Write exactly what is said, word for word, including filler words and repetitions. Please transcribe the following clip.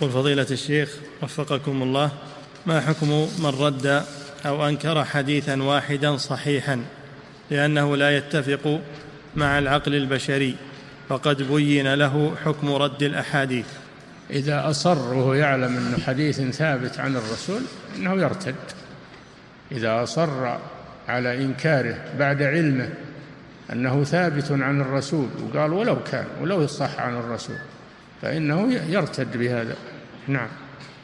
يقول فضيلة الشيخ وفقكم الله: ما حكم من رد أو أنكر حديثا واحدا صحيحا لأنه لا يتفق مع العقل البشري، فقد بين له حكم رد الأحاديث؟ إذا أصر وهو يعلم أنه حديث ثابت عن الرسول إنه يرتد. إذا أصر على إنكاره بعد علمه أنه ثابت عن الرسول وقال ولو كان ولو يصح عن الرسول، فإنه يرتد بهذا. نعم.